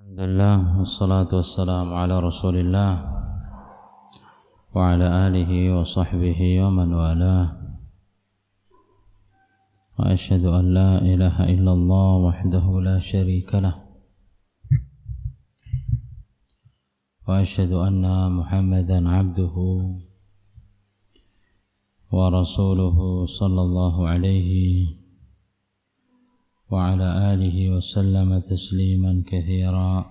Alhamdulillah, wassalatu wassalamu ala rasulillah wa ala alihi wa sahbihi wa man walah. Wa ashhadu an la ilaha illallah wahdahu la syarika lah, wa ashhadu anna Muhammadan abduhu wa rasuluhu sallallahu alaihi wa ala alihi wa sallama tasliman katsira.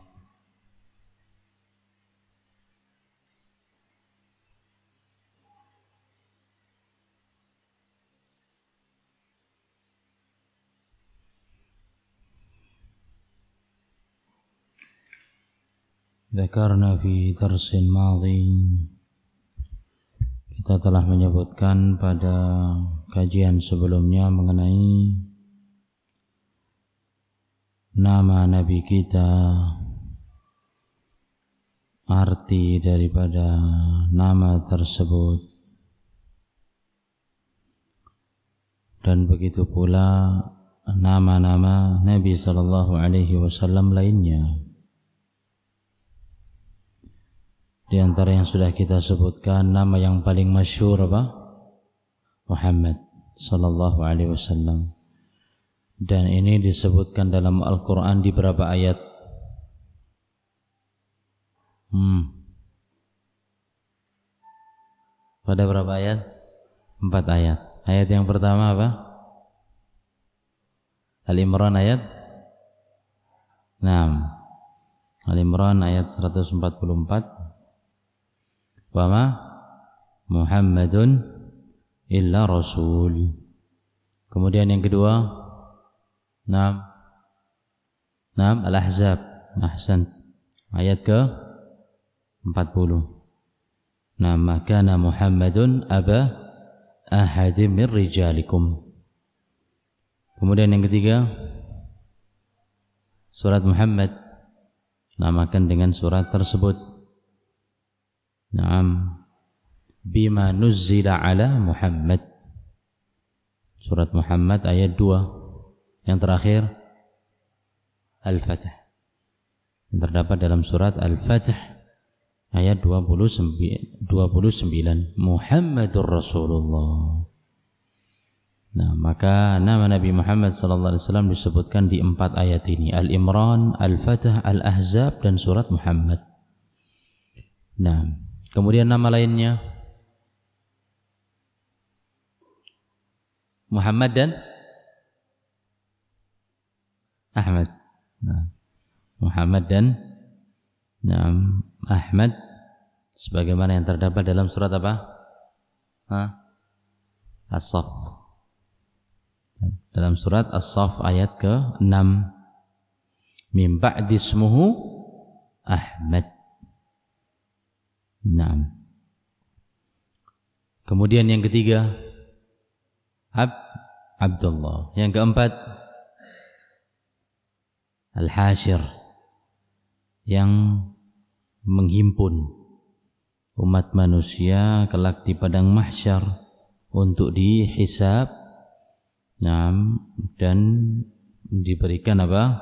Dzakarna fi darsin madhi, kita telah menyebutkan pada kajian sebelumnya mengenai nama Nabi kita, arti daripada nama tersebut, dan begitu pula nama-nama Nabi sallallahu alaihi wasallam lainnya. Di antara yang sudah kita sebutkan, nama yang paling masyhur apa? Muhammad sallallahu alaihi wasallam. Dan ini disebutkan dalam Al-Quran di berapa ayat? Pada berapa ayat? 4 ayat. Ayat yang pertama apa? Al-Imran ayat 6. Al-Imran ayat 144. Wa ma Muhammadun illa rasul. Kemudian yang kedua, Naam Al-Ahzab. Ahsan. Ayat ke 40. Ma kana Muhammadun aba ahadin min rijalikum. Kemudian yang ketiga, surat Muhammad, namakan dengan surat tersebut. Bima nuzzila ala Muhammad. Surat Muhammad ayat 2. Yang terakhir Al-Fath, yang terdapat dalam surat Al-Fath ayat 29. Muhammadur Rasulullah. Maka nama Nabi Muhammad sallallahu alaihi wasallam disebutkan di 4 ayat ini: Al-Imran, Al-Fath, Al-Ahzab, dan surat Muhammad. Kemudian nama lainnya Muhammad dan Ahmad. Muhammad dan Ahmad, sebagaimana yang terdapat dalam surat apa? As-Saff. Dalam surat As-Saff ayat ke-6. Min ba'di ismuhu Ahmad. Kemudian yang ketiga Abdullah. Yang keempat Al-Hashir, yang menghimpun umat manusia kelak di padang mahsyar untuk dihisab, dan diberikan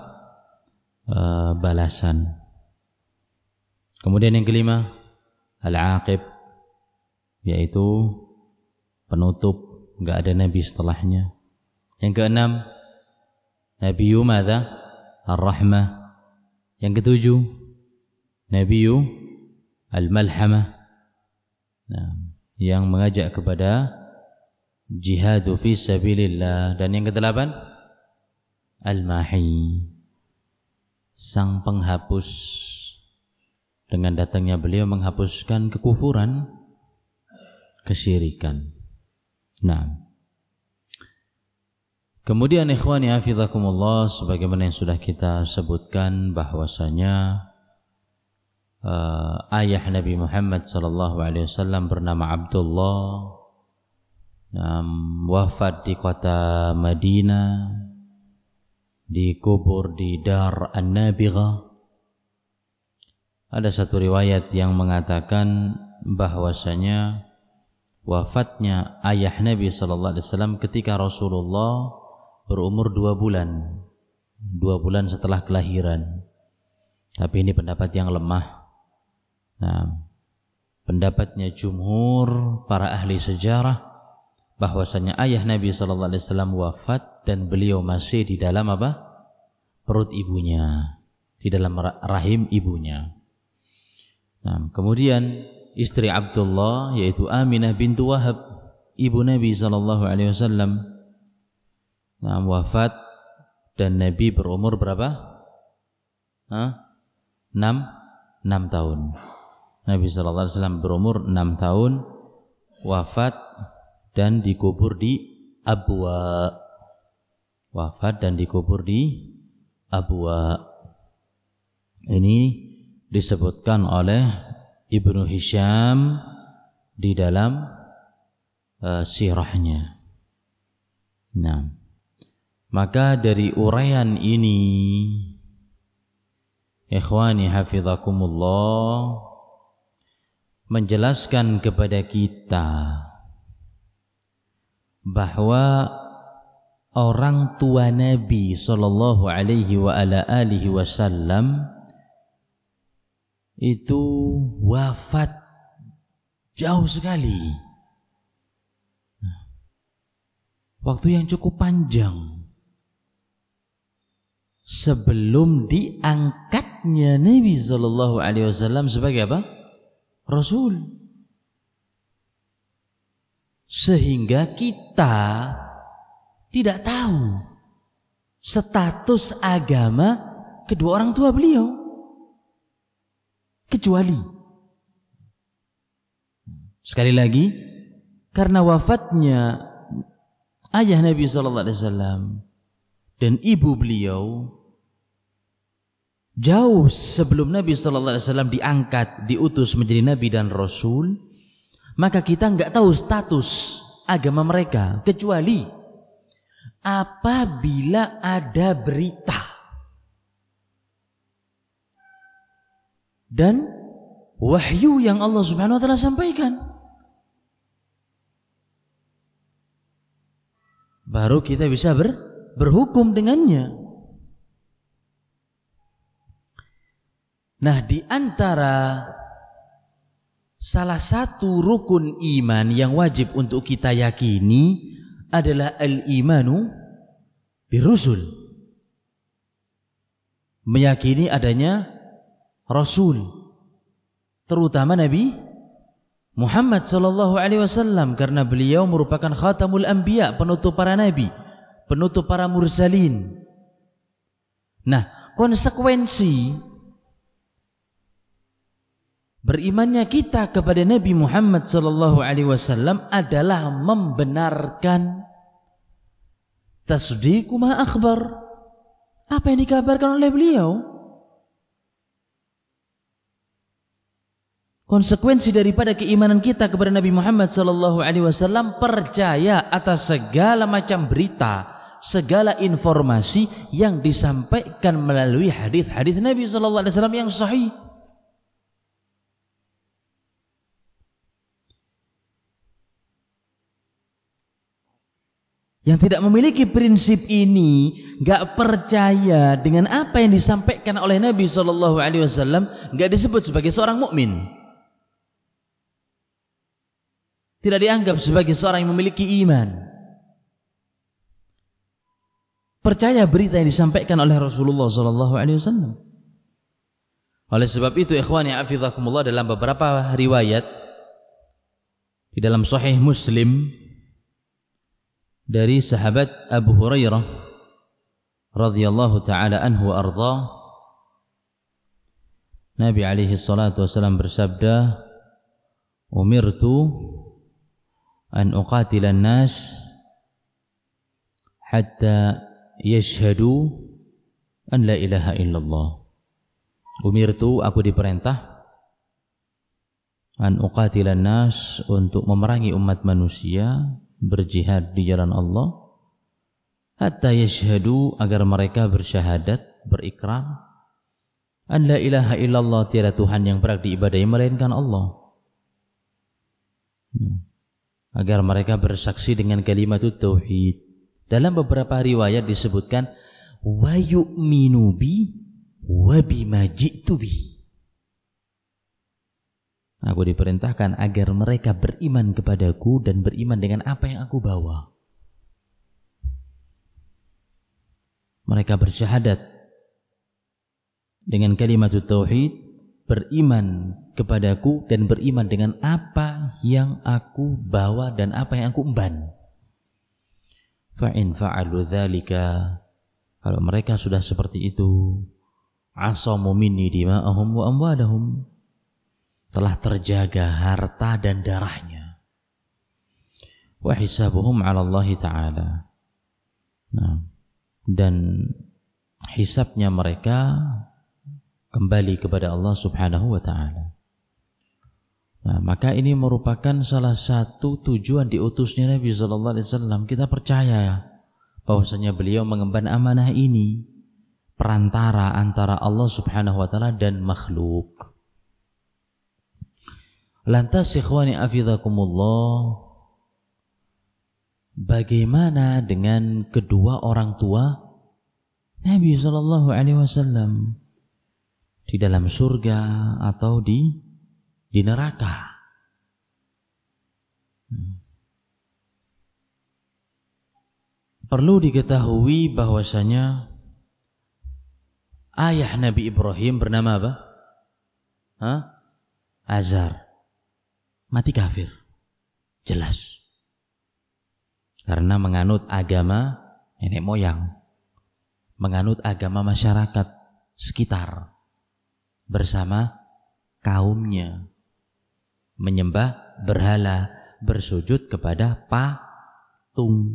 balasan. Kemudian yang kelima Al-Aqib, yaitu penutup, enggak ada nabi setelahnya. Yang keenam Nabiyyu madza? Ar-Rahmah. Yang ketujuh Nabiyyu Al-Malhamah, yang mengajak kepada jihadu fi sabilillah. Dan yang kedelapan Al-Mahi, sang penghapus. Dengan datangnya beliau menghapuskan kekufuran, kesyirikan. Kemudian ikhwani hafizakumullah, sebagaimana yang sudah kita sebutkan bahwasanya ayah Nabi Muhammad sallallahu alaihi wasallam bernama Abdullah, wafat di kota Madinah, dikubur di Dar An-Nabighah. Ada satu riwayat yang mengatakan bahwasanya wafatnya ayah Nabi sallallahu alaihi wasallam ketika Rasulullah berumur 2 bulan. 2 bulan setelah kelahiran. Tapi ini pendapat yang lemah. Nah, pendapatnya jumhur para ahli sejarah bahwasanya ayah Nabi sallallahu alaihi wasallam wafat dan beliau masih di dalam apa? Perut ibunya, di dalam rahim ibunya. Nah, kemudian istri Abdullah yaitu Aminah bintu Wahab, ibu Nabi sallallahu alaihi wasallam, nah, wafat dan Nabi berumur berapa? 6 tahun. Nabi sallallahu alaihi wasallam berumur 6 tahun, wafat dan dikubur di Abwa. Wafat dan dikubur di Abwa. Ini disebutkan oleh Ibnu Hisham di dalam sirahnya. Nah, maka dari uraian ini, ikhwani hafizakumullah, menjelaskan kepada kita bahwa orang tua Nabi sallallahu alaihi wa ala alihi wasallam itu wafat jauh sekali, waktu yang cukup panjang sebelum diangkatnya Nabi sallallahu alaihi wasallam sebagai apa? Rasul. Sehingga kita tidak tahu status agama kedua orang tua beliau, kecuali sekali lagi karena wafatnya ayah Nabi sallallahu alaihi wasallam dan ibu beliau jauh sebelum Nabi sallallahu alaihi wasallam diangkat, diutus menjadi nabi dan rasul, maka kita enggak tahu status agama mereka kecuali apabila ada berita dan wahyu yang Allah Subhanahu wa taala sampaikan, baru kita bisa berhukum dengannya. Nah, di antara salah satu rukun iman yang wajib untuk kita yakini adalah al-imanu birusul. Meyakini adanya rasul, terutama Nabi Muhammad sallallahu alaihi wasallam, karena beliau merupakan khatamul anbiya, penutup para nabi, penutup para mursalin. Nah, konsekuensi berimannya kita kepada Nabi Muhammad sallallahu alaihi wasallam adalah membenarkan tasdiqu ma akhbar, apa yang dikabarkan oleh beliau. Konsekuensi daripada keimanan kita kepada Nabi Muhammad sallallahu alaihi wasallam, percaya atas segala macam berita, segala informasi yang disampaikan melalui hadis-hadis Nabi sallallahu alaihi wasallam yang sahih. Yang tidak memiliki prinsip ini, enggak percaya dengan apa yang disampaikan oleh Nabi sallallahu alaihi wasallam, enggak disebut sebagai seorang mukmin. Tidak dianggap sebagai seorang yang memiliki iman. Percaya berita yang disampaikan oleh Rasulullah sallallahu alaihi wasallam. Oleh sebab itu, ikhwani hafizakumullah, dalam beberapa riwayat di dalam Sahih Muslim dari sahabat Abu Hurairah radhiyallahu taala anhu wa arda, Nabi alaihi salatu wasallam bersabda, "Umirtu an uqatila an-nas hatta yashhadu an la ilaha illallah." Umirtu, aku diperintah, an uqatila an-nas, untuk memerangi umat manusia, berjihad di jalan Allah, hatta yashhadu, agar mereka bersyahadat, berikrar, an la ilaha illallah, tiada Tuhan yang berhak diibadahi melainkan Allah, agar mereka bersaksi dengan kalimat tauhid. Dalam beberapa riwayat disebutkan wa yu'minu bi, wa bima ji'tu bi. Aku diperintahkan agar mereka beriman kepadaku dan beriman dengan apa yang aku bawa. Mereka bersyahadat dengan kalimat tauhid, beriman kepadaku dan beriman dengan apa yang aku bawa dan apa yang aku emban. Fa in fa'alu dzalika, kalau mereka sudah seperti itu, asamu minni dima'ahum wa amwadahum, telah terjaga harta dan darahnya. Wa hisabuhum 'ala Allah Ta'ala. Nah, dan hisabnya mereka kembali kepada Allah Subhanahu wa Ta'ala. Nah, maka ini merupakan salah satu tujuan diutusnya Nabi sallallahu alaihi wasallam. Kita percaya bahwasanya beliau mengemban amanah ini, perantara antara Allah Subhanahu wa Ta'ala dan makhluk. Lantas ikhwani afizakumullah, bagaimana dengan kedua orang tua Nabi sallallahu alaihi wasallam, di dalam surga atau di neraka? Perlu diketahui bahwasanya ayah Nabi Ibrahim bernama apa? Azar. Mati kafir, jelas, karena menganut agama nenek moyang, menganut agama masyarakat sekitar bersama kaumnya, menyembah berhala, bersujud kepada patung.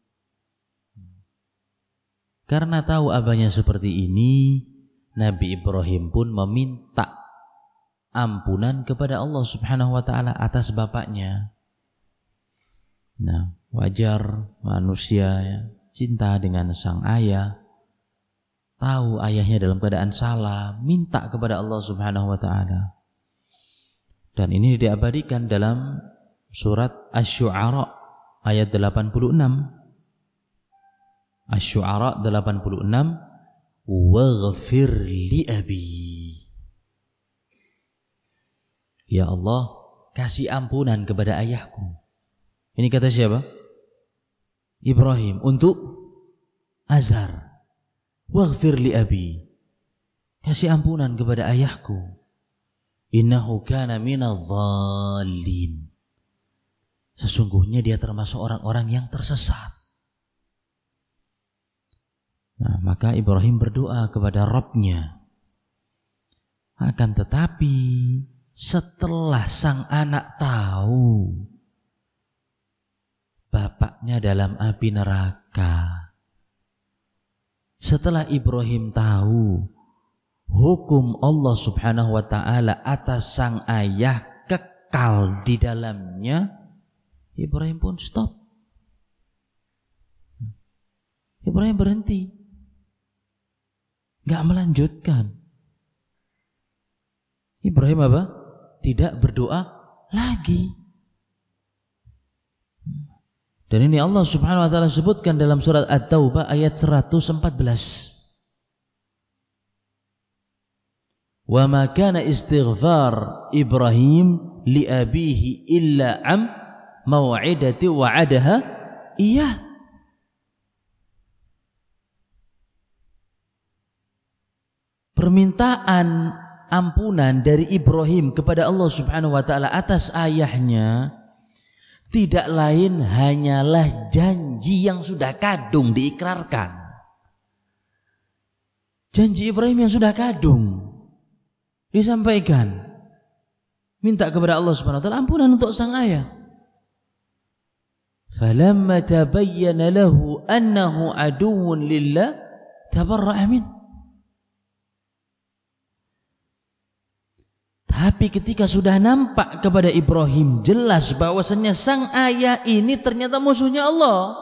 Karena tahu abahnya seperti ini, Nabi Ibrahim pun meminta ampunan kepada Allah Subhanahu wa Ta'ala atas bapaknya. Nah, wajar manusia ya, cinta dengan sang ayah, tahu ayahnya dalam keadaan salah, minta kepada Allah Subhanahu wa Ta'ala. Dan ini diabadikan dalam surat Asy-Syu'ara ayat 86. Asy-Syu'ara 86, waghfir li abi. Ya Allah, kasih ampunan kepada ayahku. Ini kata siapa? Ibrahim untuk Azar. Waghfir li abi, kasih ampunan kepada ayahku. Innahu kana minadh dhallin, sesungguhnya dia termasuk orang-orang yang tersesat. Nah, maka Ibrahim berdoa kepada Rabb-Nya. Akan tetapi setelah sang anak tahu bapaknya dalam api neraka, setelah Ibrahim tahu hukum Allah Subhanahu wa Ta'ala atas sang ayah kekal di dalamnya, Ibrahim pun stop. Ibrahim berhenti, gak melanjutkan. Ibrahim apa? Tidak berdoa lagi. Dan ini Allah Subhanahu wa Ta'ala sebutkan dalam surat At-Taubah ayat 114. Wa ma kana istighfar Ibrahim li abihi illa am mau'idati wa'adaha iyah. Permintaan ampunan dari Ibrahim kepada Allah Subhanahu wa Ta'ala atas ayahnya tidak lain hanyalah janji yang sudah kadung diikrarkan. Janji Ibrahim yang sudah kadung disampaikan. Minta kepada Allah Subhanahu wa Ta'ala ampunan untuk sang ayah. Falamma tabayyana lahu annahu aduwwun lillah tabarra'a min. Tapi ketika sudah nampak kepada Ibrahim jelas bahwasannya sang ayah ini ternyata musuhnya Allah.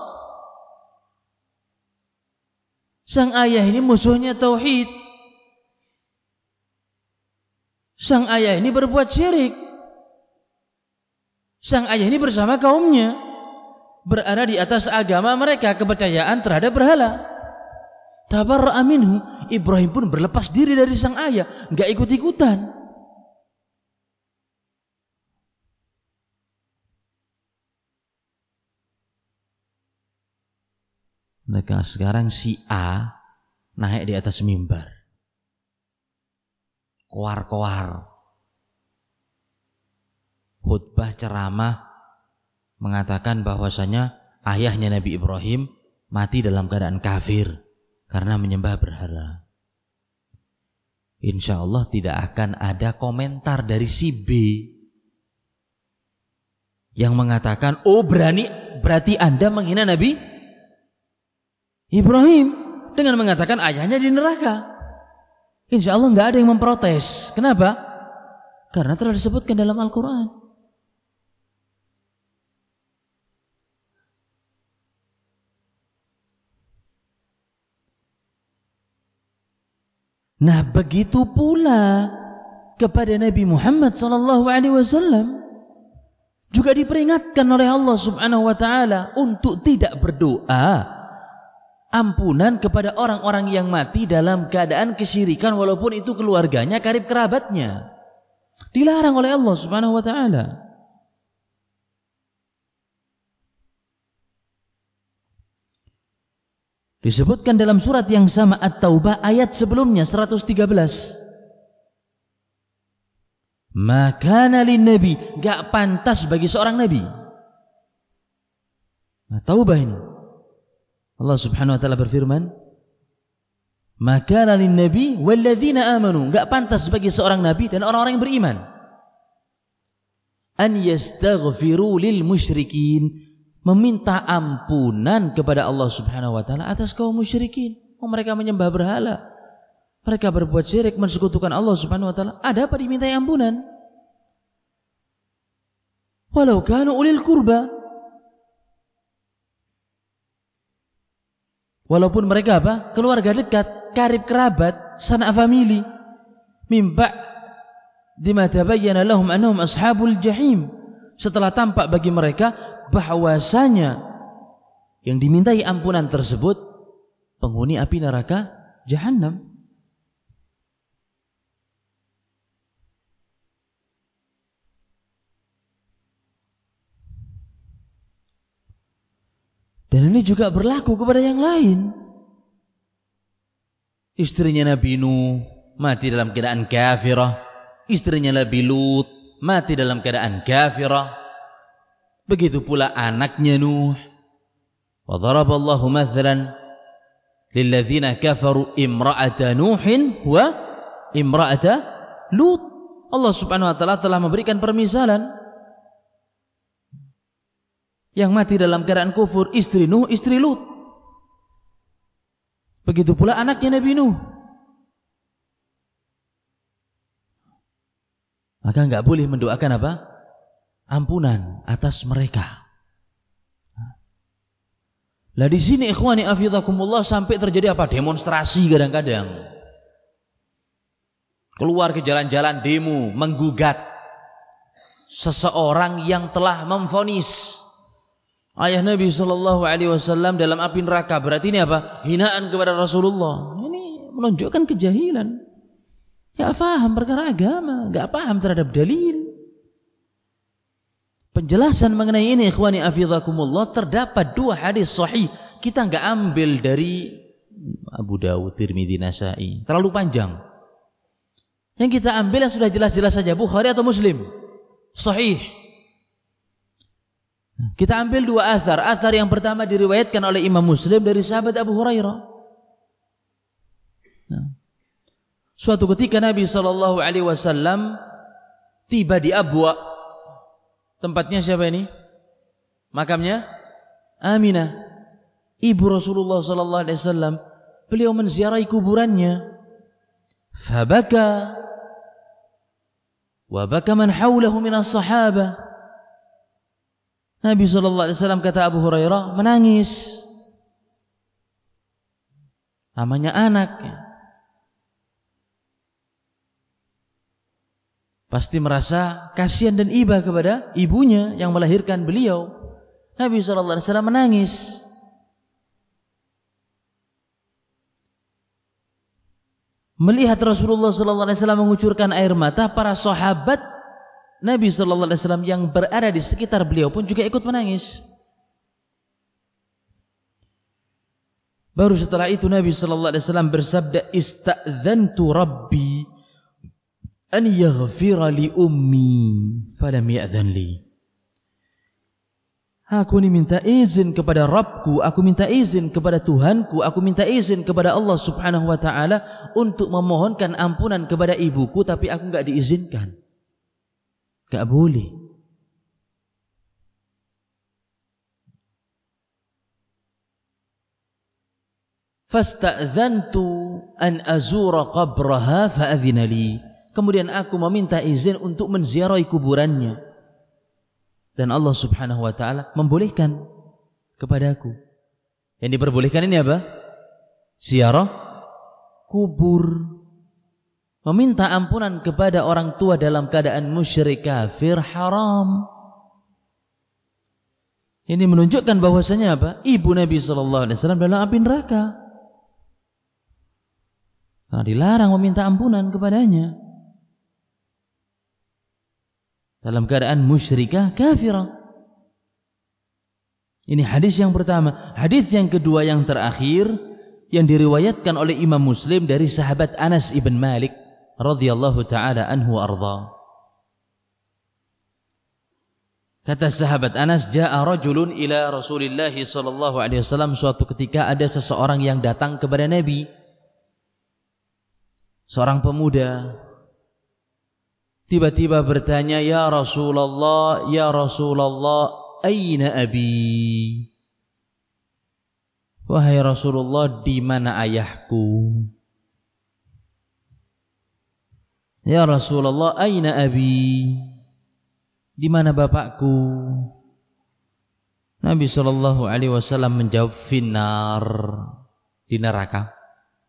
Sang ayah ini musuhnya tauhid. Sang ayah ini berbuat syirik. Sang ayah ini bersama kaumnya berada di atas agama mereka, kepercayaan terhadap berhala. Tabarra'a minhu, Ibrahim pun berlepas diri dari sang ayah, enggak ikut-ikutan. Mereka sekarang si A naik di atas mimbar, koar-koar, khutbah ceramah mengatakan bahwasanya ayahnya Nabi Ibrahim mati dalam keadaan kafir karena menyembah berhala. Insya Allah tidak akan ada komentar dari si B yang mengatakan, oh berarti Anda menghina Nabi Ibrahim dengan mengatakan ayahnya di neraka. Insya Allah nggak ada yang memprotes. Kenapa? Karena telah disebutkan dalam Al-Quran. Nah, begitu pula kepada Nabi Muhammad SAW juga diperingatkan oleh Allah Subhanahu wa taala untuk tidak berdoa ampunan kepada orang-orang yang mati dalam keadaan kesyirikan walaupun itu keluarganya, karib kerabatnya. Dilarang oleh Allah Subhanahu wa taala. Disebutkan dalam surat yang sama At-Taubah ayat sebelumnya 113. Maka lin-nabi, enggak pantas bagi seorang nabi. At-Taubah ini. Allah Subhanahu wa taala berfirman, "Maka lin-nabi walladzina amanu", enggak pantas bagi seorang nabi dan orang-orang yang beriman. An yastaghfiru lil musyrikin, meminta ampunan kepada Allah Subhanahu wa taala atas kaum musyrikin. Mereka menyembah berhala, mereka berbuat syirik, mensekutukan Allah Subhanahu wa taala. Ada apa dimintai ampunan? Walau kanu ulil qurba, walaupun mereka apa? Keluarga dekat, karib kerabat, sanak famili. Mimba dima tabayyana lahum annahum ashabul jahim. Setelah tampak bagi mereka bahwasanya yang dimintai ampunan tersebut penghuni api neraka Jahannam. Dan ini juga berlaku kepada yang lain. Istrinya Nabi Nuh mati dalam keadaan kafirah, istrinya Nabi Lut mati dalam keadaan kafirah. Begitu pula anaknya Nuh. Wa daraballahu mathalan lilladzina kafaru imra'ata Nuhin wa imra'ata Lut. Allah Subhanahu wa taala telah memberikan permisalan yang mati dalam keadaan kufur, istri Nuh, istri Lut. Begitu pula anaknya Nabi Nuh. Maka enggak boleh mendoakan apa? Ampunan atas mereka. Lah di sini ikhwani afidhakumullah sampai terjadi apa? Demonstrasi kadang-kadang. Keluar ke jalan-jalan demo, menggugat seseorang yang telah memvonis ayah Nabi SAW dalam api neraka. Berarti ini apa? Hinaan kepada Rasulullah. Ini menunjukkan kejahilan. Gak paham perkara agama, gak paham terhadap dalil. Penjelasan mengenai ini ikhwani afidhakumullah terdapat dua hadis sahih. Kita enggak ambil dari Abu Dawud, Tirmidzi, Nasa'i, terlalu panjang. Yang kita ambil yang sudah jelas-jelas saja, Bukhari atau Muslim, sahih. Kita ambil dua athar. Athar yang pertama diriwayatkan oleh Imam Muslim dari sahabat Abu Hurairah. Suatu ketika Nabi SAW tiba di Abwa. Tempatnya siapa ini? Makamnya Aminah, ibu Rasulullah SAW. Beliau menziarahi kuburannya. Fabaka wa baka man hawlahu minas sahabah. Nabi SAW kata Abu Hurairah menangis. Namanya anak. Pasti merasa kasihan dan iba kepada ibunya yang melahirkan beliau. Nabi SAW menangis. Melihat Rasulullah sallallahu alaihi wasallam mengucurkan air mata, para sahabat Nabi sallallahu alaihi wasallam yang berada di sekitar beliau pun juga ikut menangis. Baru setelah itu Nabi sallallahu alaihi wasallam bersabda, "Ista'dzantu Rabbi an yaghfira li ummi falam ya'dzan li." Aku ini minta izin kepada Rabbku, aku minta izin kepada Tuhanku, aku minta izin kepada Allah Subhanahu wa taala untuk memohonkan ampunan kepada ibuku, tapi aku enggak diizinkan. Enggak boleh. Fasta'dzantu an azura qabraha fa'adzina li. Kemudian aku meminta izin untuk menziarahi kuburannya. Dan Allah Subhanahu wa taala membolehkan kepadaku. Yang diperbolehkan ini apa? Ziarah kubur. Meminta ampunan kepada orang tua dalam keadaan musyrik kafir haram. Ini menunjukkan bahwasanya apa? Ibu Nabi sallallahu alaihi wasallam dalam api neraka. Karena dilarang meminta ampunan kepadanya. Dalam keadaan musyrikah kafirah. Ini hadis yang pertama. Hadis yang kedua yang terakhir yang diriwayatkan oleh Imam Muslim dari sahabat Anas ibn Malik radhiyallahu taala anhu arda. Kata sahabat Anas, "Ja'a rajulun ila Rasulillah sallallahu alaihi wasallam." Suatu ketika ada seseorang yang datang kepada Nabi. Seorang pemuda tiba-tiba bertanya, "Ya Rasulullah, aina abi?" Wahai Rasulullah, di mana ayahku? Ya Rasulullah, aina abi? Di mana bapakku? Nabi sallallahu alaihi wasallam menjawab, finnar, di neraka.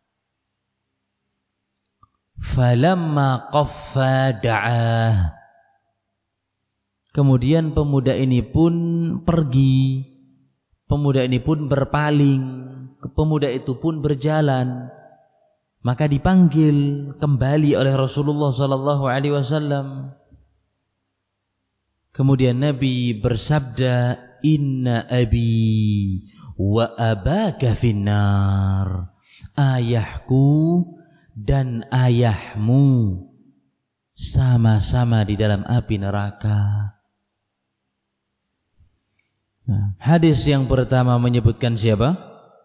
Falamma qaffa da'ah. Kemudian pemuda ini pun pergi. Pemuda ini pun berpaling. Pemuda itu pun berjalan. Maka dipanggil kembali oleh Rasulullah sallallahu alaihi wasallam. Kemudian Nabi bersabda, "Inna abi wa abaka finnar." Ayahku dan ayahmu sama-sama di dalam api neraka. Nah, hadis yang pertama menyebutkan siapa?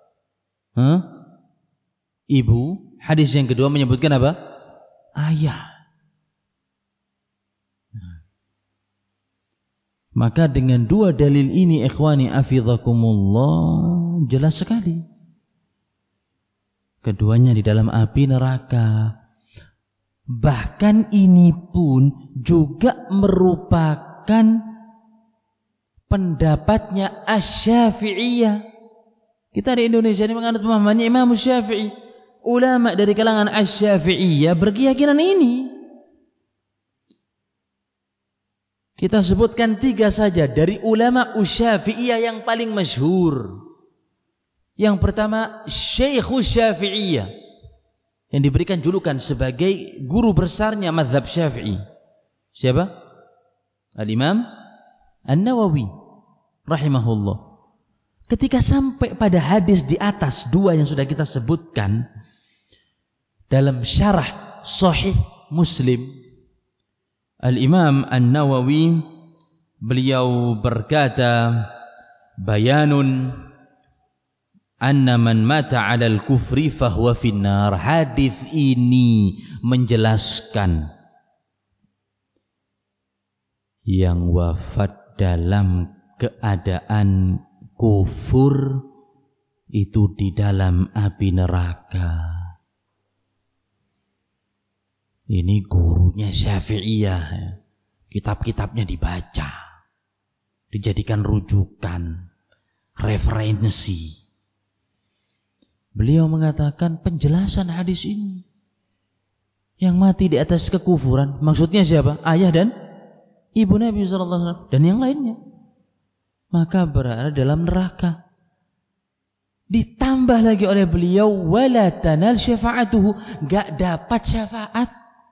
Ibu. Hadis yang kedua menyebutkan apa? Ayah. Maka dengan dua dalil ini, ikhwani afidhakumullah, jelas sekali keduanya di dalam api neraka. Bahkan ini pun juga merupakan pendapatnya Asy-Syafi'iyah. Kita di Indonesia ini menganut pemahamannya Imam Syafi'i. Ulama dari kalangan Asy-Syafi'iyah berkeyakinan ini. Kita sebutkan 3 saja dari ulama Syafi'iyah yang paling masyhur. Yang pertama, Syekhus Syafi'iyah, yang diberikan julukan sebagai guru besarnya mazhab Syafi'i. Siapa? Al-Imam An-Nawawi rahimahullah. Ketika sampai pada hadis di atas 2 yang sudah kita sebutkan dalam syarah Sahih Muslim, Al-Imam An-Nawawi beliau berkata, bayanun anna man mata 'alal kufri fahuwa finnar. Hadis ini menjelaskan yang wafat dalam keadaan kufur itu di dalam api neraka. Ini gurunya Syafi'iyah, kitab-kitabnya dibaca, dijadikan rujukan, referensi. Beliau mengatakan penjelasan hadis ini, yang mati di atas kekufuran, maksudnya siapa? Ayah dan ibu Nabi SAW dan yang lainnya, maka berada dalam neraka. Ditambah lagi oleh beliau wala tanal syafa'atuhu, enggak dapat syafaat.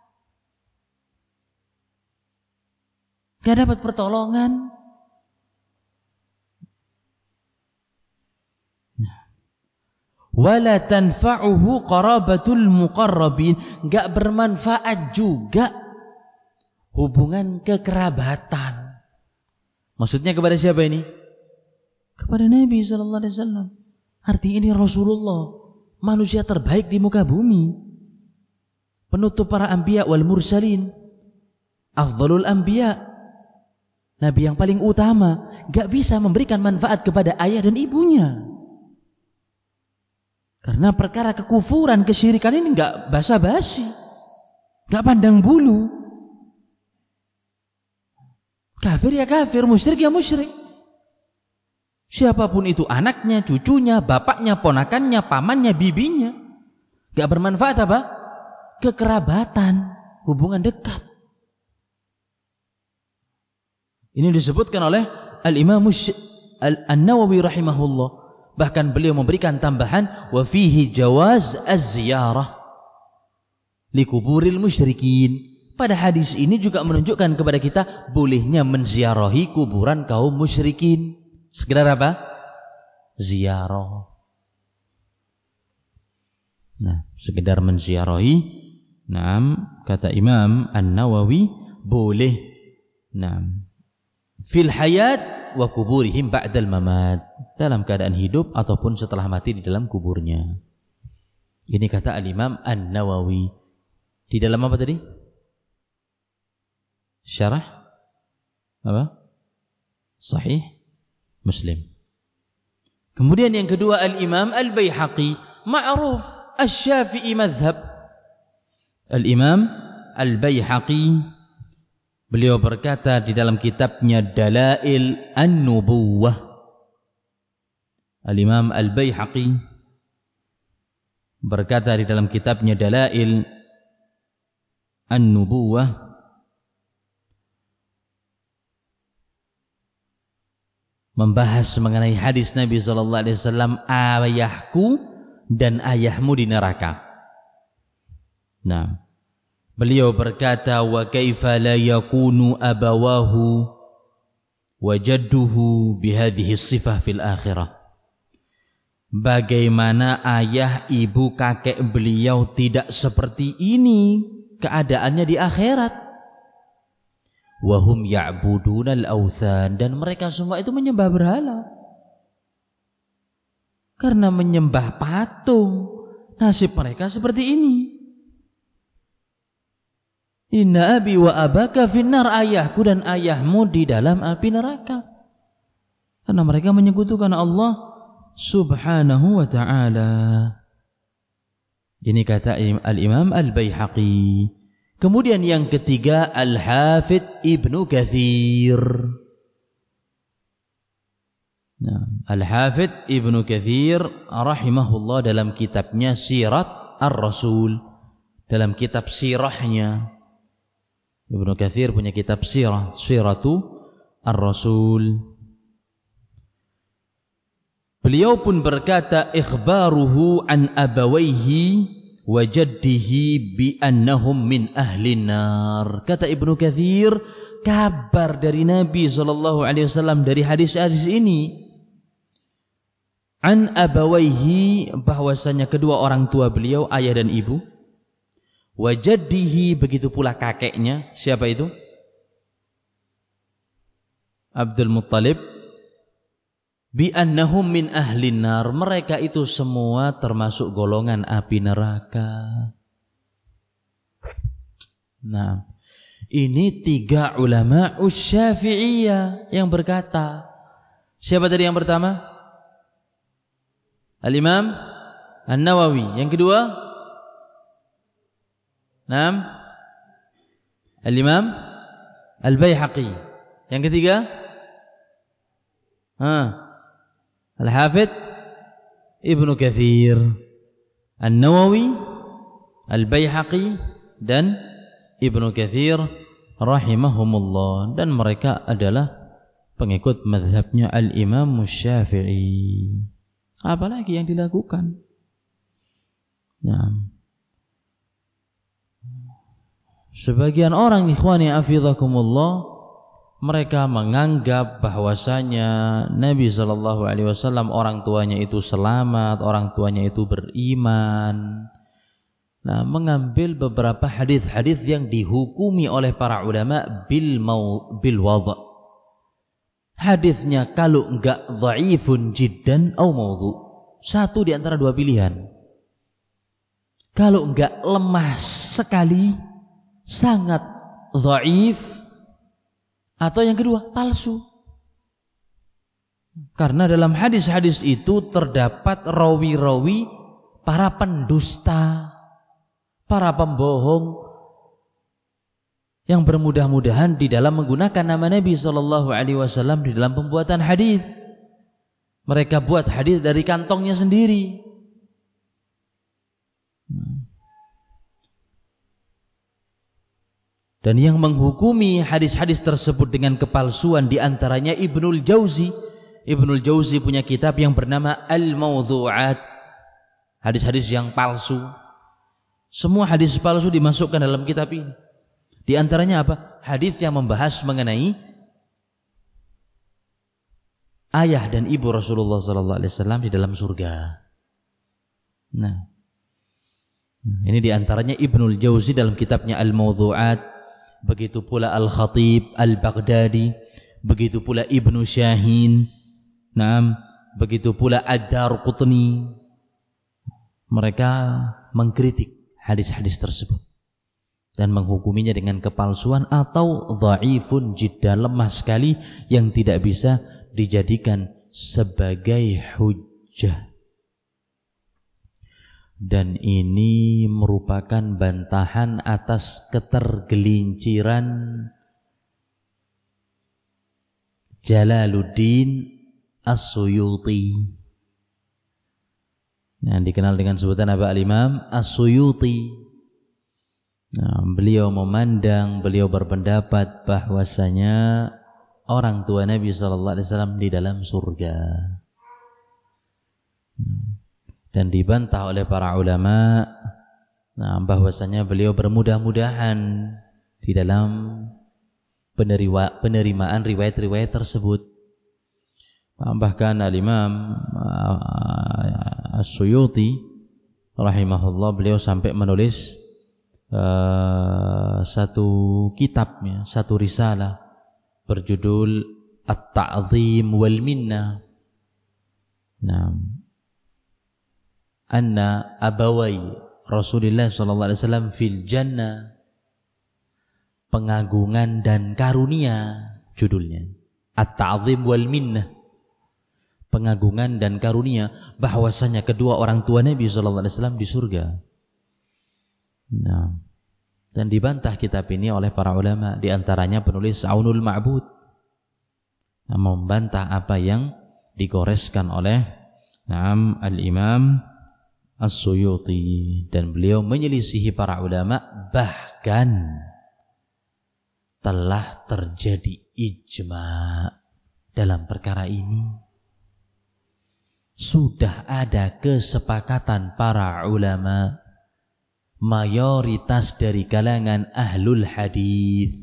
Enggak dapat pertolongan. Wala tanfa'uhu qarabatul muqarrabin, enggak bermanfaat juga hubungan kekerabatan. Maksudnya kepada siapa ini? Kepada Nabi sallallahu alaihi wasallam. Artinya ini Rasulullah, manusia terbaik di muka bumi, penutup para anbiya wal mursalin, afdhalul anbiya, nabi yang paling utama, enggak bisa memberikan manfaat kepada ayah dan ibunya. Karena perkara kekufuran, kesyirikan ini enggak basa-basi, enggak pandang bulu. Kafir ya kafir, musyrik ya musyrik. Siapapun itu, anaknya, cucunya, bapaknya, ponakannya, pamannya, bibinya, enggak bermanfaat apa? Kekerabatan, hubungan dekat. Ini disebutkan oleh Al-Imam An-Nawawi rahimahullah. Bahkan beliau memberikan tambahan wa fihi jawaz az-ziyarah li kuburil musyrikin. Pada hadis ini juga menunjukkan kepada kita bolehnya menziarahi kuburan kaum musyrikin. Sekedar apa? Ziarah. Nah, sekedar menziarahi. Naam, kata Imam An-Nawawi boleh. Naam. Fil hayat wa kuburihim ba'dal mamat, dalam keadaan hidup ataupun setelah mati di dalam kuburnya. Ini kata Al-Imam An-Nawawi. Di dalam apa tadi? Syarah apa? Sahih Muslim. Kemudian yang kedua Al-Imam Al-Baihaqi, ma'ruf Asy-Syafi'i madhab. Al-Imam Al-Baihaqi, beliau berkata di dalam kitabnya Dalail An-Nubuwah. Al-Imam Al-Baihaqi berkata di dalam kitabnya Dalail An-Nubuwah, membahas mengenai hadis Nabi sallallahu alaihi wasallam, ayahku dan ayahmu di neraka. Nah, beliau berkata wa kaifa la yakunu abawahu wa jadduhu bihadhihi sifah fil akhirah. Bagaimana ayah, ibu, kakek beliau tidak seperti ini keadaannya di akhirat. Wahum ya'budunal awthan, dan mereka semua itu menyembah berhala. Karena menyembah patung, nasib mereka seperti ini. Inna abi wa abaka finnar, ayahku dan ayahmu di dalam api neraka. Karena mereka menyekutukan Allah subhanahu wa ta'ala. Ini kata Al-Imam Al-Baihaqi. Kemudian yang ketiga Al-Hafidh Ibnu Katsir. Nah, Al-Hafidh Ibnu Katsir rahimahullah dalam kitabnya Sirat Ar-Rasul, dalam kitab sirahnya. Ibnu Katsir punya kitab sirah, Siratu Ar-Rasul. Beliau pun berkata ikhbaruhu an abawaihi wa jaddihi bi annahum min ahlin nar. Kata Ibnu Katsir, kabar dari Nabi sallallahu alaihi wasallam dari hadis-hadis ini, an abawaihi, bahwasanya kedua orang tua beliau, ayah dan ibu, wa jaddihi, begitu pula kakeknya. Siapa itu? Abdul Muttalib. Bi annahum min ahlin nar, mereka itu semua termasuk golongan api neraka. Nah, ini tiga ulama Syafi'iyah yang berkata. Siapa tadi yang pertama? Al-Imam An-Nawawi. Yang kedua? Naam, Al-Imam Al-Baihaqi. Yang ketiga? Al-Hafidh Ibnu Katsir, An-Nawawi, Al-Baihaqi dan Ibnu Katsir rahimahumullah, dan mereka adalah pengikut mazhabnya Al-Imam Syafi'i. Apalagi yang dilakukan. Nah, sebagian orang ikhwani afizakumullah, mereka menganggap bahwasanya Nabi SAW orang tuanya itu selamat, orang tuanya itu beriman. Nah, mengambil beberapa hadis-hadis yang dihukumi oleh para ulama bil wadha. Hadisnya kalau enggak dhaifun jiddan atau maudhu. Satu di antara dua pilihan. Kalau enggak lemah sekali, sangat dhaif, atau yang kedua palsu. Karena dalam hadis-hadis itu terdapat rawi-rawi para pendusta, para pembohong yang bermudah-mudahan di dalam menggunakan nama Nabi SAW di dalam pembuatan hadis. Mereka buat hadis dari kantongnya sendiri. Dan yang menghukumi hadis-hadis tersebut dengan kepalsuan diantaranya Ibnul Jauzi. Ibnul Jauzi punya kitab yang bernama Al-Mawdhu'at, hadis-hadis yang palsu. Semua hadis palsu dimasukkan dalam kitab ini. Di antaranya apa? Hadis yang membahas mengenai ayah dan ibu Rasulullah SAW di dalam surga. Nah, ini di antaranya Ibnul Jauzi dalam kitabnya Al-Mawdhu'at. Begitu pula Al-Khatib Al-Baghdadi, begitu pula Ibnu Syahin, begitu pula Ad-Darqutni. Mereka mengkritik hadis-hadis tersebut dan menghukuminya dengan kepalsuan atau dhaifun jiddan, lemah sekali yang tidak bisa dijadikan sebagai hujjah. Dan ini merupakan bantahan atas ketergelinciran Jalaluddin As-Suyuti, yang dikenal dengan sebutan Al-Imam As-Suyuti. Nah, beliau memandang, beliau berpendapat bahwasanya orang tua Nabi SAW di dalam surga. Dan dibantah oleh para ulama bahwasanya beliau bermudah-mudahan di dalam penerimaan riwayat-riwayat tersebut. Bahkan Al-Imam As-Suyuti rahimahullah, beliau sampai menulis satu kitabnya, satu risalah berjudul At-Ta'zim wal Minnah. Anna abawai Rasulullah SAW fil jannah, pengagungan dan karunia, judulnya At-Ta'zim wal Minnah, pengagungan dan karunia, bahwasanya kedua orang tua Nabi SAW di surga. Nah, dan dibantah kitab ini oleh para ulama, di antaranya penulis Aunul Ma'bud, membantah apa yang digoreskan oleh Al-Imam As-Suyuti, dan beliau menyelisihi para ulama, bahkan telah terjadi ijma dalam perkara ini. Sudah ada kesepakatan para ulama, mayoritas dari kalangan ahlul hadis.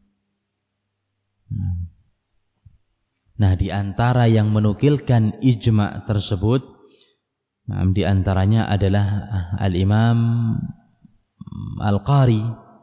Nah, di antara yang menukilkan ijma tersebut, di antaranya adalah Al-Imam Al-Qari,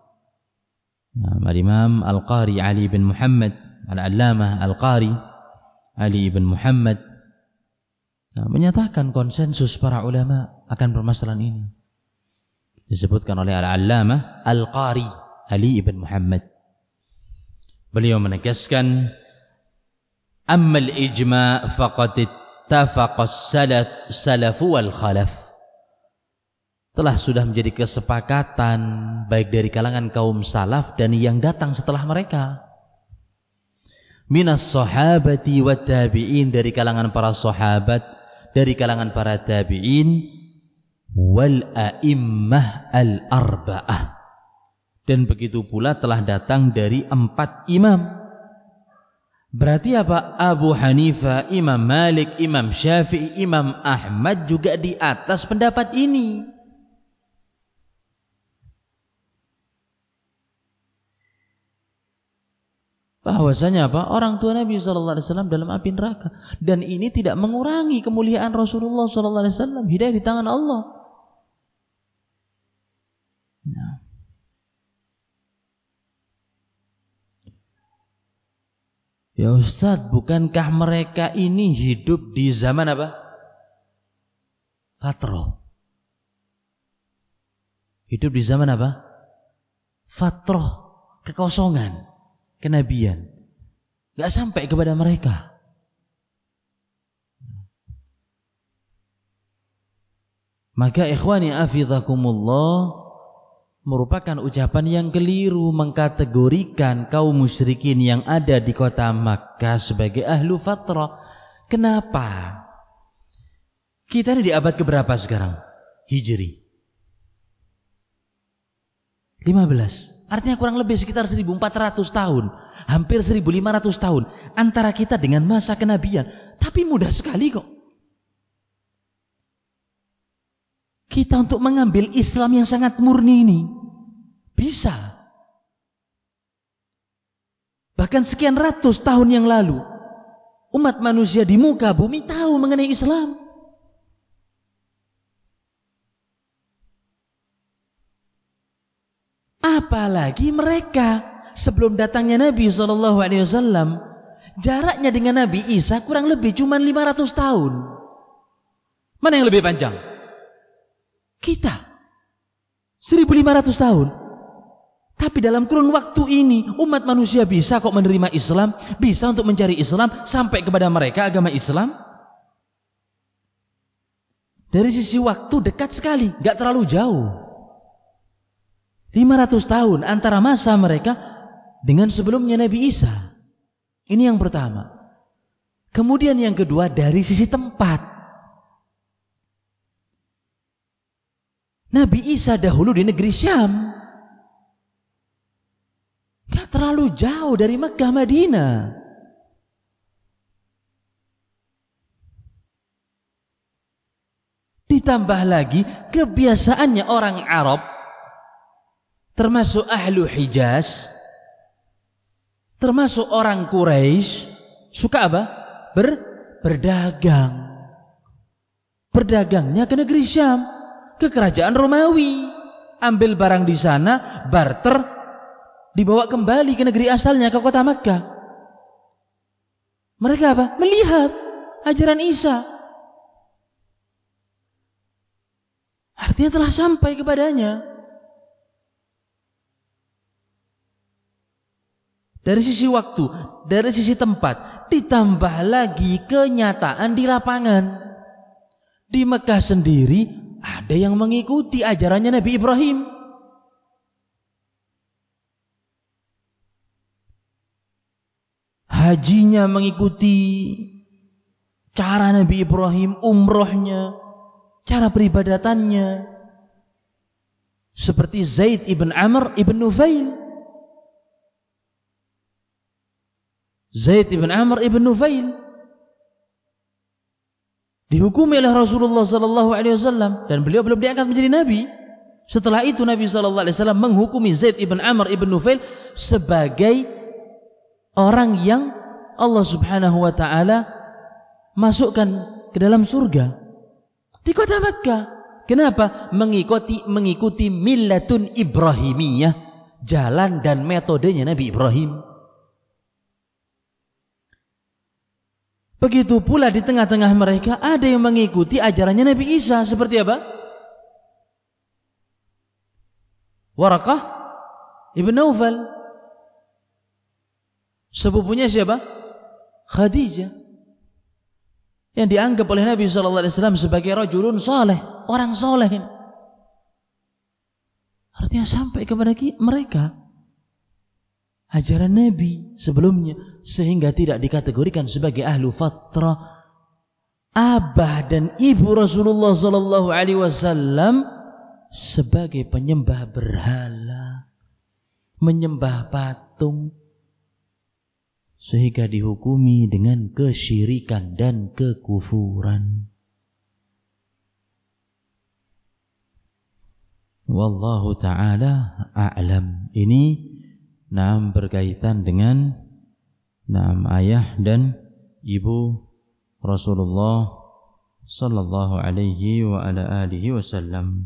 Al-Imam Al-Qari Ali bin Muhammad, Al-Allamah Al-Qari Ali bin Muhammad, menyatakan konsensus para ulama akan permasalahan ini. Disebutkan oleh Al-Allamah Al-Qari Ali bin Muhammad, beliau menegaskan, ammal ijma' faqad tafaqas salafu wal khalaf, telah sudah menjadi kesepakatan baik dari kalangan kaum salaf dan yang datang setelah mereka, minas sahabati wat tabi'in, dari kalangan para sahabat, dari kalangan para tabi'in, wal a'immah al arba'ah, dan begitu pula telah datang dari 4 imam, Berarti apa? Abu Hanifah, Imam Malik, Imam Syafi'i, Imam Ahmad juga di atas pendapat ini. Bahwasanya apa? Orang tua Nabi sallallahu alaihi wasallam dalam api neraka, dan ini tidak mengurangi kemuliaan Rasulullah sallallahu alaihi wasallam. Hidayah di tangan Allah. Nah. Ya Ustadz, bukankah mereka ini hidup di zaman apa? Fatrah. Hidup di zaman apa? Fatrah, kekosongan, kenabian. Gak sampai kepada mereka. Maka ikhwani afidhakumullah, merupakan ucapan yang keliru mengkategorikan kaum musyrikin yang ada di kota Makkah sebagai ahlu fatrah. Kenapa? Kita ini di abad keberapa sekarang? Hijri 15. Artinya kurang lebih sekitar 1400 tahun, hampir 1500 tahun antara kita dengan masa kenabian. Tapi mudah sekali kok kita untuk mengambil Islam yang sangat murni ini. Bisa. Bahkan sekian ratus tahun yang lalu, umat manusia di muka bumi tahu mengenai Islam. Apalagi mereka sebelum datangnya Nabi SAW, jaraknya dengan Nabi Isa kurang lebih cuma 500 tahun. Mana yang lebih panjang? Kita 1500 tahun. Tapi dalam kurun waktu ini umat manusia bisa kok menerima Islam, bisa untuk mencari Islam sampai kepada mereka agama Islam. Dari sisi waktu dekat sekali, gak terlalu jauh. 500 tahun antara masa mereka dengan sebelumnya Nabi Isa. Ini yang pertama. Kemudian yang kedua, dari sisi tempat. Nabi Isa dahulu di negeri Syam, gak terlalu jauh dari Mekah Madinah. Ditambah lagi kebiasaannya orang Arab, termasuk ahlu Hijaz, termasuk orang Quraisy, suka apa? Berdagang. Berdagangnya ke negeri Syam, ke kerajaan Romawi, ambil barang di sana, barter, dibawa kembali ke negeri asalnya, ke kota Makkah. Mereka apa? Melihat ajaran Isa. Artinya telah sampai kepadanya. Dari sisi waktu, dari sisi tempat, ditambah lagi kenyataan di lapangan. Di Mekah sendiri ada yang mengikuti ajarannya Nabi Ibrahim. Hajinya mengikuti cara Nabi Ibrahim, umrohnya, cara peribadatannya. Seperti Zaid ibn Amr ibn Nufail. Zaid ibn Amr ibn Nufail dihukumi oleh Rasulullah SAW, dan beliau belum diangkat menjadi nabi. Setelah itu Nabi SAW menghukumi Zaid ibn Amr ibn Nufail sebagai orang yang Allah Subhanahu wa taala masukkan ke dalam surga di kota Makkah. Kenapa? Mengikuti millatun Ibrahimiyah, jalan dan metodenya Nabi Ibrahim. Begitu pula di tengah-tengah mereka ada yang mengikuti ajarannya Nabi Isa. Seperti apa? Waraqah ibn Naufal, sepupunya siapa? Khadijah, yang dianggap oleh Nabi SAW sebagai rajulun saleh, orang saleh. Artinya sampai kepada mereka ajaran Nabi sebelumnya, sehingga tidak dikategorikan sebagai ahlu fatrah. Abah dan ibu Rasulullah SAW sebagai penyembah berhala, menyembah patung, sehingga dihukumi dengan kesyirikan dan kekufuran. Wallahu ta'ala a'lam. Ini berkaitan dengan ayah dan ibu Rasulullah sallallahu alaihi wa ala alihi wasallam.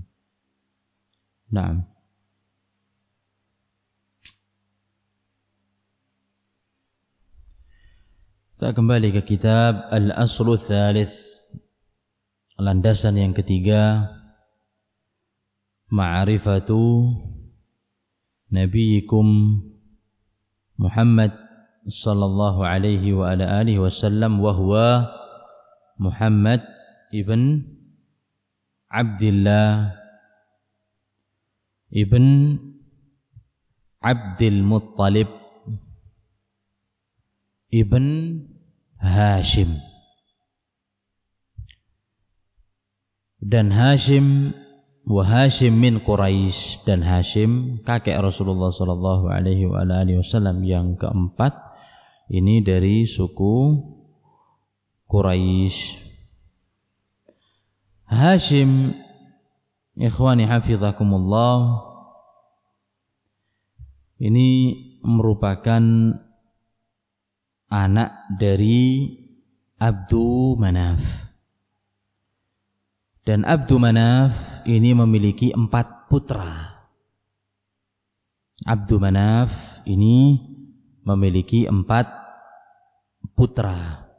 Kita kembali ke kitab Al-Aslu Tsalits, landasan yang ketiga, ma'rifatu nabiyikum Muhammad sallallahu alaihi wa ala alihi wasallam wa huwa Muhammad ibn Abdullah ibn Abdul Muttalib ibn Hashim. Dan Hashim wa Hashim min Quraisy, dan Hashim kakek Rasulullah sallallahu alaihi wa alihi wasallam yang keempat ini dari suku Quraisy. Hashim, ikhwani hafizakumullah, ini merupakan anak dari Abdu Manaf. Dan Abdu Manaf ini memiliki 4 putra. Abdu Manaf ini memiliki 4 putra.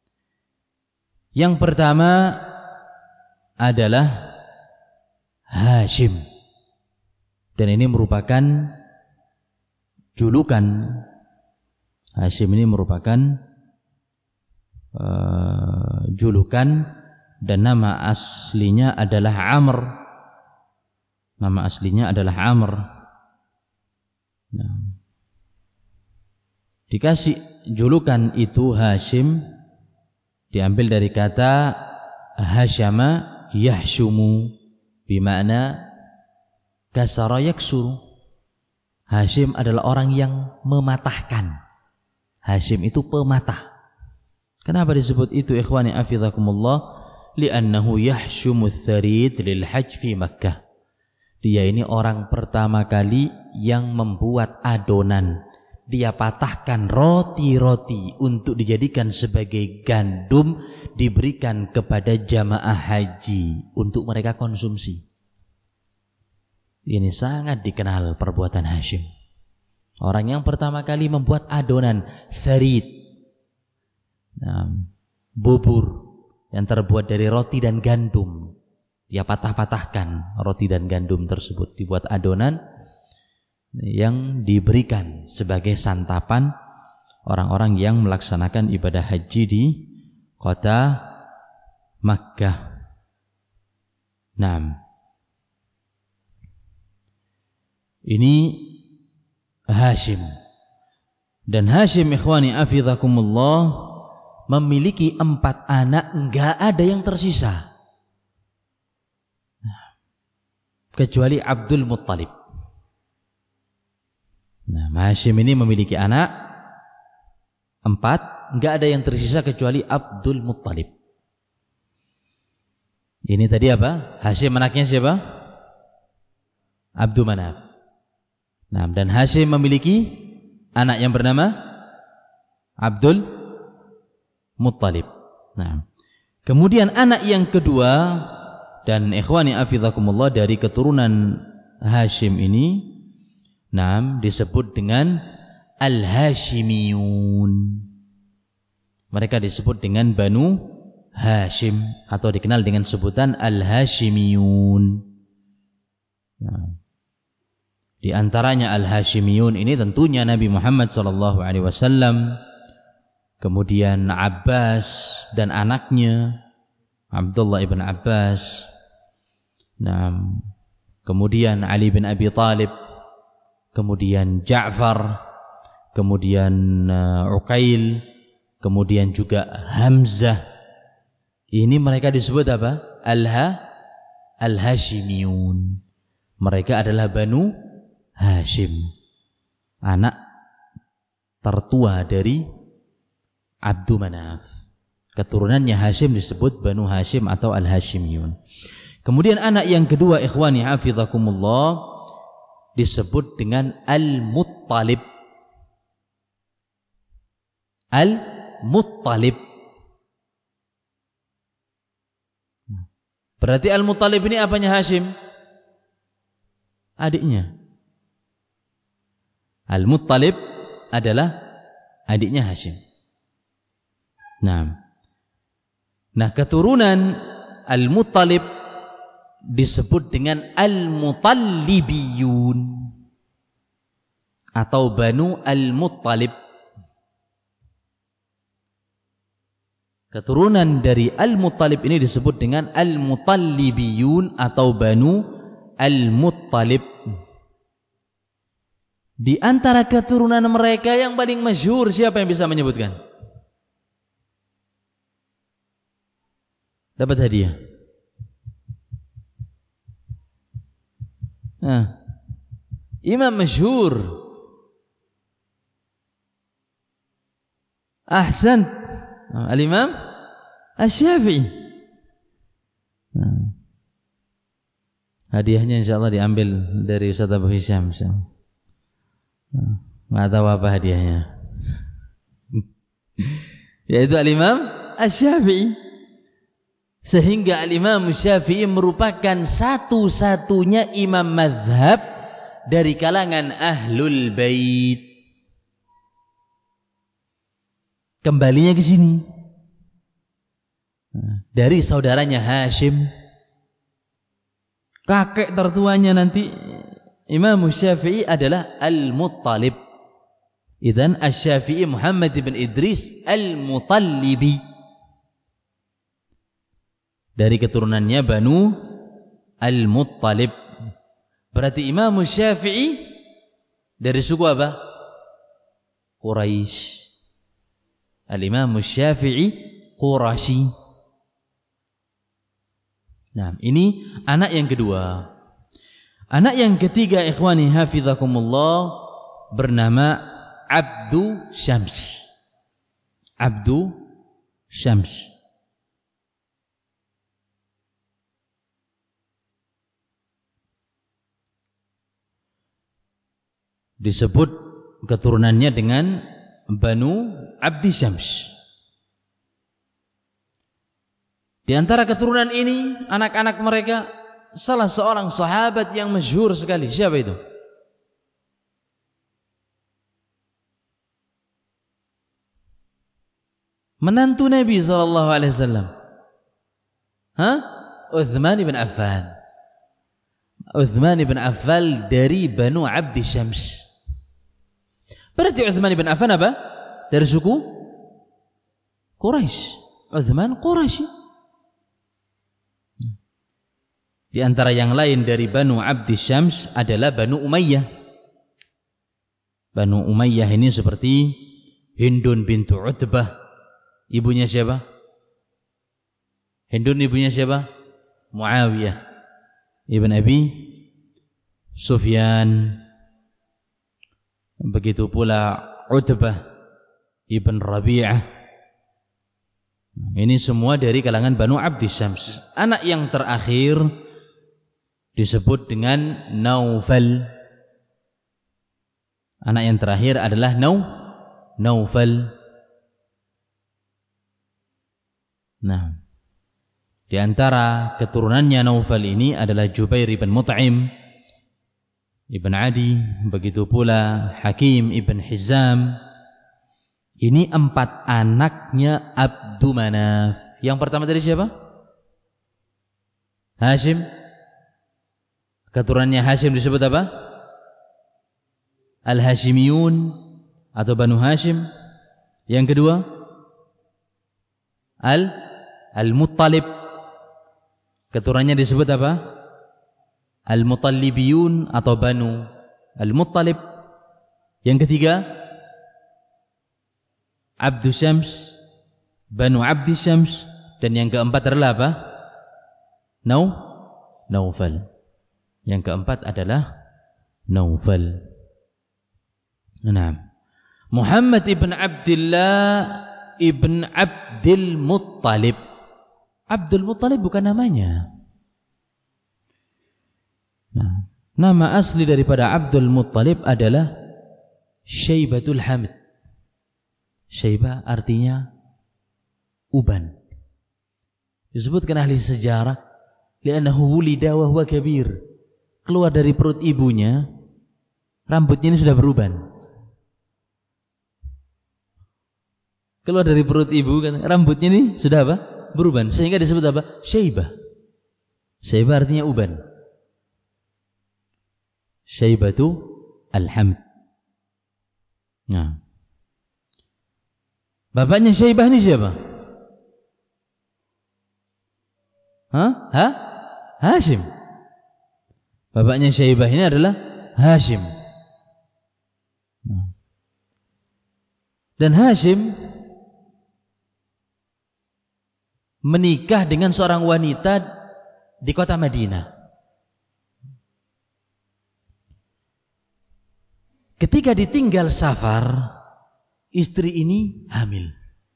Yang pertama adalah Hashim. Dan ini merupakan julukan. Hashim ini merupakan julukan, dan nama aslinya adalah Amr. Nama aslinya adalah Amr. Dikasih julukan itu Hashim diambil dari kata Hashama yahshumu, bimakna kasara yaksuru. Hashim adalah orang yang mematahkan. Hashim itu pematah. Kenapa disebut itu, ikhwani hafizakumullah? Li'annahu yahshumu tsarid lil hajj fi Makkah. Dia ini orang pertama kali yang membuat adonan. Dia patahkan roti-roti untuk dijadikan sebagai gandum, diberikan kepada jamaah haji untuk mereka konsumsi. Ini sangat dikenal perbuatan Hashim. Orang yang pertama kali membuat adonan tsarid, bubur yang terbuat dari roti dan gandum. Dia patah-patahkan roti dan gandum tersebut, dibuat adonan yang diberikan sebagai santapan orang-orang yang melaksanakan ibadah haji di kota Makkah. Ini Hashim. Dan Hashim, ikhwani hafizakumullah, memiliki 4 anak, enggak ada yang tersisa kecuali Abdul Muttalib. Hashim ini memiliki anak 4, enggak ada yang tersisa kecuali Abdul Muttalib. Ini tadi apa? Hashim anaknya siapa? Abdu Manaf. Dan Hashim memiliki anak yang bernama Abdul Muttalib. Kemudian anak yang kedua, dan ikhwani hafizakumullah, dari keturunan Hashim ini disebut dengan Al-Hashimiyun. Mereka disebut dengan Banu Hashim atau dikenal dengan sebutan Al-Hashimiyun. Di antaranya Al-Hashimiyun ini tentunya Nabi Muhammad SAW, kemudian Abbas dan anaknya Abdullah ibn Abbas, kemudian Ali bin Abi Thalib, kemudian Ja'far, kemudian Uqail, kemudian juga Hamzah. Ini mereka disebut apa? Al-Hashimiyun. Mereka adalah Banu Hashim, anak tertua dari Abdu Manaf. Keturunannya Hashim disebut Banu Hashim atau Al-Hashimiyun. Kemudian anak yang kedua, ikhwani hafizakumullah, disebut dengan Al-Muttalib. Al-Muttalib. Berarti Al-Muttalib ini apanya Hashim? Adiknya. Al-Muttalib adalah adiknya Hashim. Nah, keturunan Al-Muttalib disebut dengan Al-Mutallibiyun atau Banu Al-Muttalib. Keturunan dari Al-Muttalib ini disebut dengan Al-Mutallibiyun atau Banu Al-Muttalib. Di antara keturunan mereka yang paling masyhur, siapa yang bisa menyebutkan? Dapat hadiah. Imam masyhur. Ahsan. Al-Imam Asy-Syafi'i. Hadiahnya insyaallah diambil dari Ustaz Abu Hisham. Nggak tahu apa hadiahnya. Yaitu Al-Imam Asy-Syafi'i. Sehingga Al-Imam Syafi'i merupakan satu-satunya imam mazhab dari kalangan Ahlul Bait. Kembalinya ke sini. Dari saudaranya Hashim, kakek tertuanya nanti Imam Syafi'i adalah Al-Muttalib. Idzan Asy-Syafi'i Muhammad bin Idris Al-Mutallibi. Dari keturunannya Banu Al-Muttalib. Berarti Imam Syafi'i dari suku apa? Quraisy. Al-Imam Syafi'i Quraisy. Nah, ini anak yang kedua. Anak yang ketiga, ikhwani hafizakumullah, bernama Abdu Syams. Abdu Syams. Disebut keturunannya dengan Banu Abdi Syams. Di antara keturunan ini, anak-anak mereka salah seorang sahabat yang masyhur sekali. Siapa itu? Menantu Nabi SAW. Uthman bin Affan. Uthman bin Affan dari Banu Abdi Syams. Berarti Uthman bin Affan apa? Dari suku Quraisy. Uthman Quraisy. Di antara yang lain dari Banu Abdi Syams adalah Banu Umayyah. Banu Umayyah ini seperti Hindun bintu Utbah. Ibunya siapa? Hindun ibunya siapa? Muawiyah ibn Abi Sufyan. Begitu pula Utbah ibn Rabi'ah. Ini semua dari kalangan Banu Abdi Syams. Anak yang terakhir disebut dengan Naufal. Anak yang terakhir adalah Naufal. Nah, di antara keturunannya Naufal ini adalah Jubair ibn Mut'im ibn Adi, begitu pula Hakim ibn Hizam. Ini 4 anaknya Abdu Manaf. Yang pertama dari siapa? Hashim. Keturunannya Hashim disebut apa? Al-Hashimiyun atau Banu Hashim. Yang kedua Al-Muttalib. Keturunannya disebut apa? Al-Mutallibiyun atau Banu Al-Muttalib. Yang ketiga Abdu Syams, Banu Abdi Syams. Dan yang keempat adalah apa? Naufal. Yang keempat adalah Naufal. Nah, Muhammad ibn Abdullah ibn Abdul Muttalib. Abdul Muttalib bukan namanya. Nah, nama asli daripada Abdul Muttalib adalah Syaibatul Hamid. Syaibah artinya uban. Disebutkan ahli sejarah, li'annahu wulida wa huwa kabir. Keluar dari perut ibunya, rambutnya ini sudah beruban. Keluar dari perut ibu kan, rambutnya ini sudah apa? Beruban. Sehingga disebut apa? Syaibah. Syaibah artinya uban. Syaibatu al-hamd. Nah. Bapaknya Syaibah ini siapa? Hashim. Bapaknya Syaibah ini adalah Hashim. Dan Hashim menikah dengan seorang wanita di kota Madinah. Ketika ditinggal safar, istri ini hamil.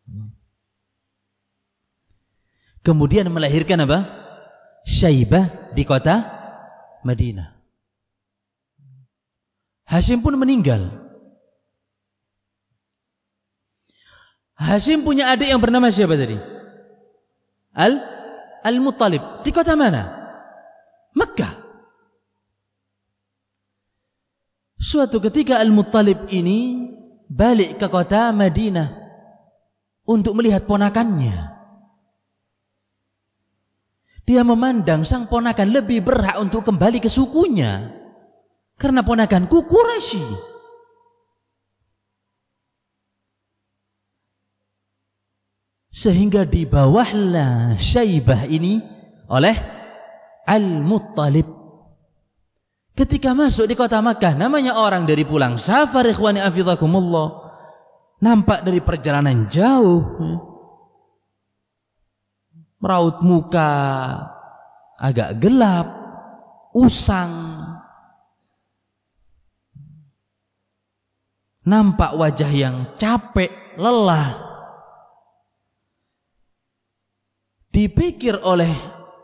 Kemudian melahirkan apa? Syaibah di kota Madinah. Hashim pun meninggal. Hashim punya adik yang bernama siapa tadi? Al-Muttalib. Di kota mana? Mekkah. Suatu ketika Al-Muttalib ini balik ke kota Madinah untuk melihat ponakannya. Dia memandang sang ponakan lebih berhak untuk kembali ke sukunya, karena ponakanku Quraisy. Sehingga dibawahlah Syaibah ini oleh Al-Muttalib. Ketika masuk di kota Makkah, namanya orang dari pulang safar, ikhwani afizakumullah, nampak dari perjalanan jauh, meraut muka agak gelap, usang, nampak wajah yang capek, lelah. Dipikir oleh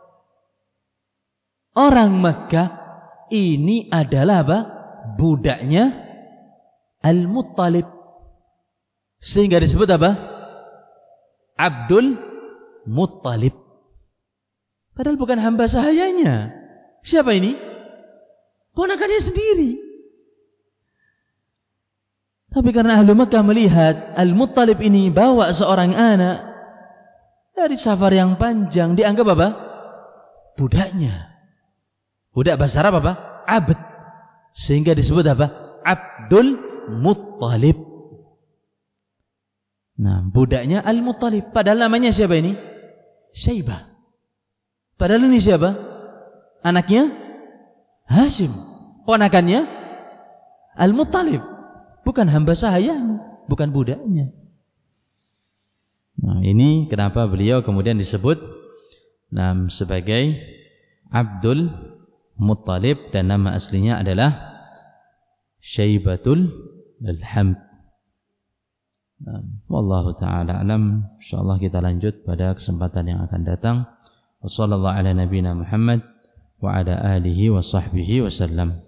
orang Makkah, ini adalah apa? Budaknya Al-Muttalib. Sehingga disebut apa? Abdul Muttalib. Padahal bukan hamba sahayanya. Siapa ini? Ponakannya sendiri. Tapi karena ahlu Makkah melihat Al-Muttalib ini bawa seorang anak dari safar yang panjang, dianggap apa? Budaknya. Budak bahasa Arab apa? Abd. Sehingga disebut apa? Abdul Muttalib. Nah, budaknya Al-Muttalib. Padahal namanya siapa ini? Syaibah. Padahal ini siapa? Anaknya Hashim. Ponakannya Al-Muttalib. Bukan hamba sahayanya, bukan budaknya. Nah, ini kenapa beliau kemudian disebut sebagai Abdul Muttalib, dan nama aslinya adalah Syaibatul Hamd. Wallahu ta'ala alam. InsyaAllah kita lanjut pada kesempatan yang akan datang. Wassallallahu ala nabiyina Muhammad wa ala alihi wa sahbihi wasallam.